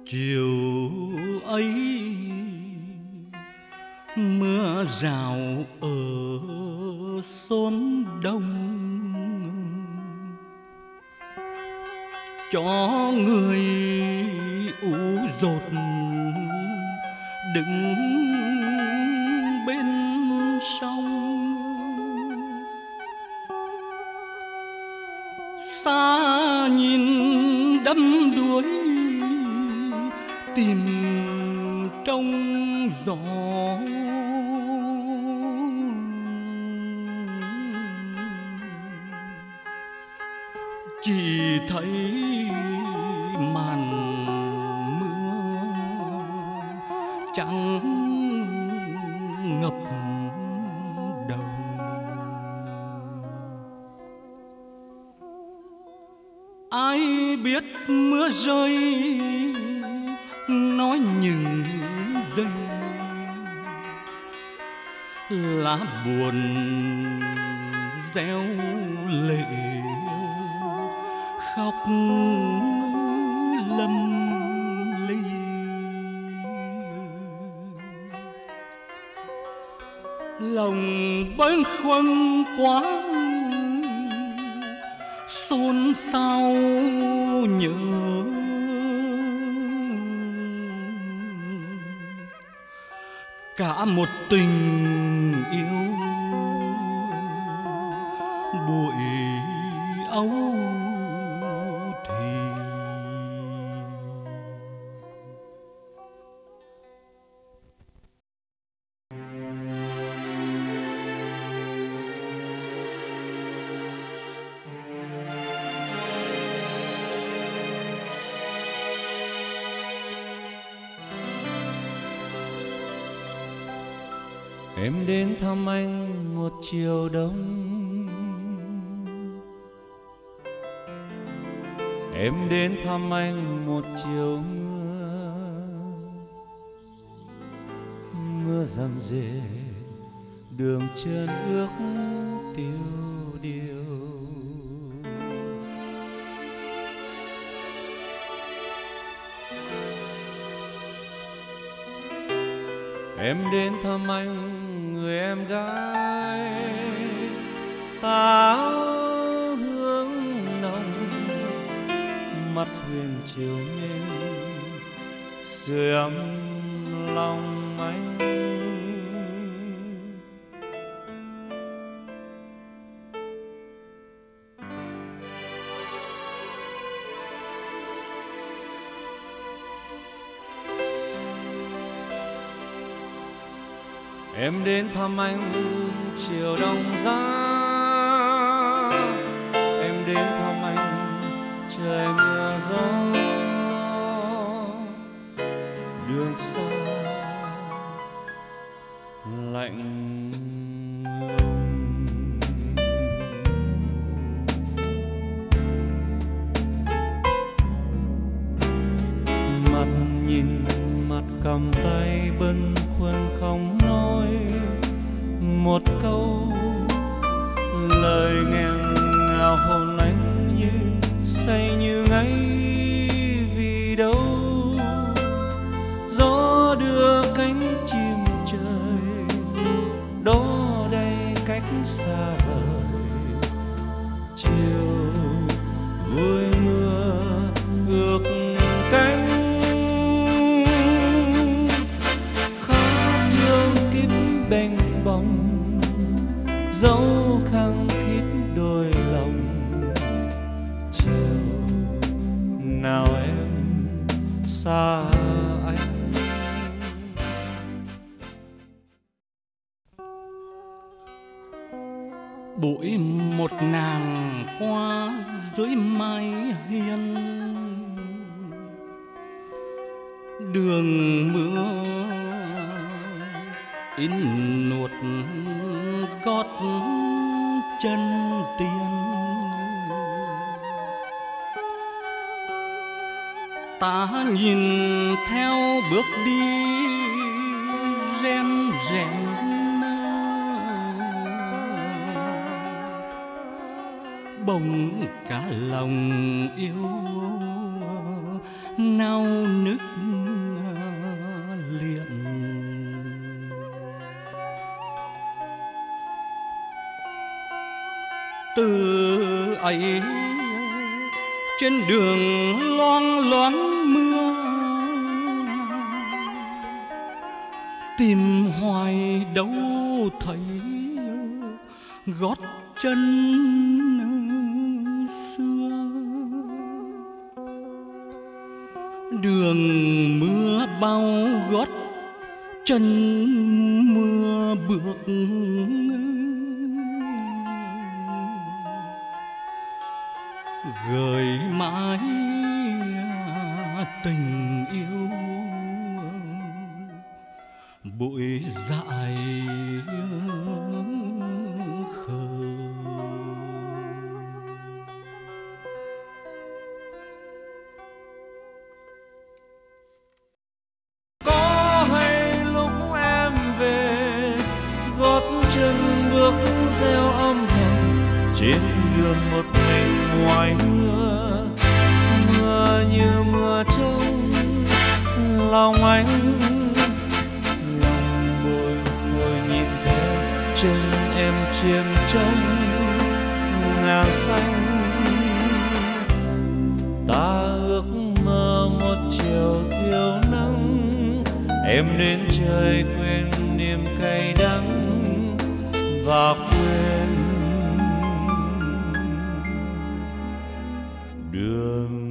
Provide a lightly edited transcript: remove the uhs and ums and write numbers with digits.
Chiều ấy mưa rào ở xóm đông, cho người ủ dột đứng bên sông. Xa nhìn đắm đuối tìm trong gió, chỉ thấy màn mưa trắng ngập đầu. Ai biết mưa rơi nói những giây lá buồn réo lệ khóc lâm ly. Lòng bâng khuâng quá xôn xao nhớ, cả một tình yêu bụi áo thì. Em đến thăm anh một chiều đông, em đến thăm anh một chiều mưa. Mưa rầm rề đường chân ướt tiêu điều. Em đến thăm anh người em gái táo hương nồng, mắt huyền chiều nên sưởi ấm lòng anh. Em đến thăm anh chiều đông giá, em đến thăm anh trời mưa gió. Đường xa lạnh lùng, mặt nhìn mặt cầm tay bâng khuâng không nói một câu. Lời nghẹn ngào hồn anh như say như ngấy vì đâu. Gió đưa cánh chim trời đó đây cách xa vời. Chiều vui mưa ước cánh, bềnh bồng dấu khăng khít đôi lòng. Chiều nào em xa anh. Bụi một nàng qua dưới mái hiên, đường mưa in nuột gót chân tiên. Ta nhìn theo bước đi ren rén, bỗng cả lòng yêu nao nức liền. Từ ấy trên đường loang loáng mưa, tìm hoài đâu thấy gót chân xưa. Đường mưa bao gót chân mưa bước, gợi mãi tình yêu bụi dại khờ. Có hay lúc em về, gót chân bước reo âm thầm trên đường một mình ngoài mưa. Mưa như mưa trông lòng anh, lòng bồi hồi nhìn theo chân em chiêm trong ngàn xanh. Ta ước mơ một chiều thiếu nắng, em đến trời quên niềm cay đắng và quên đường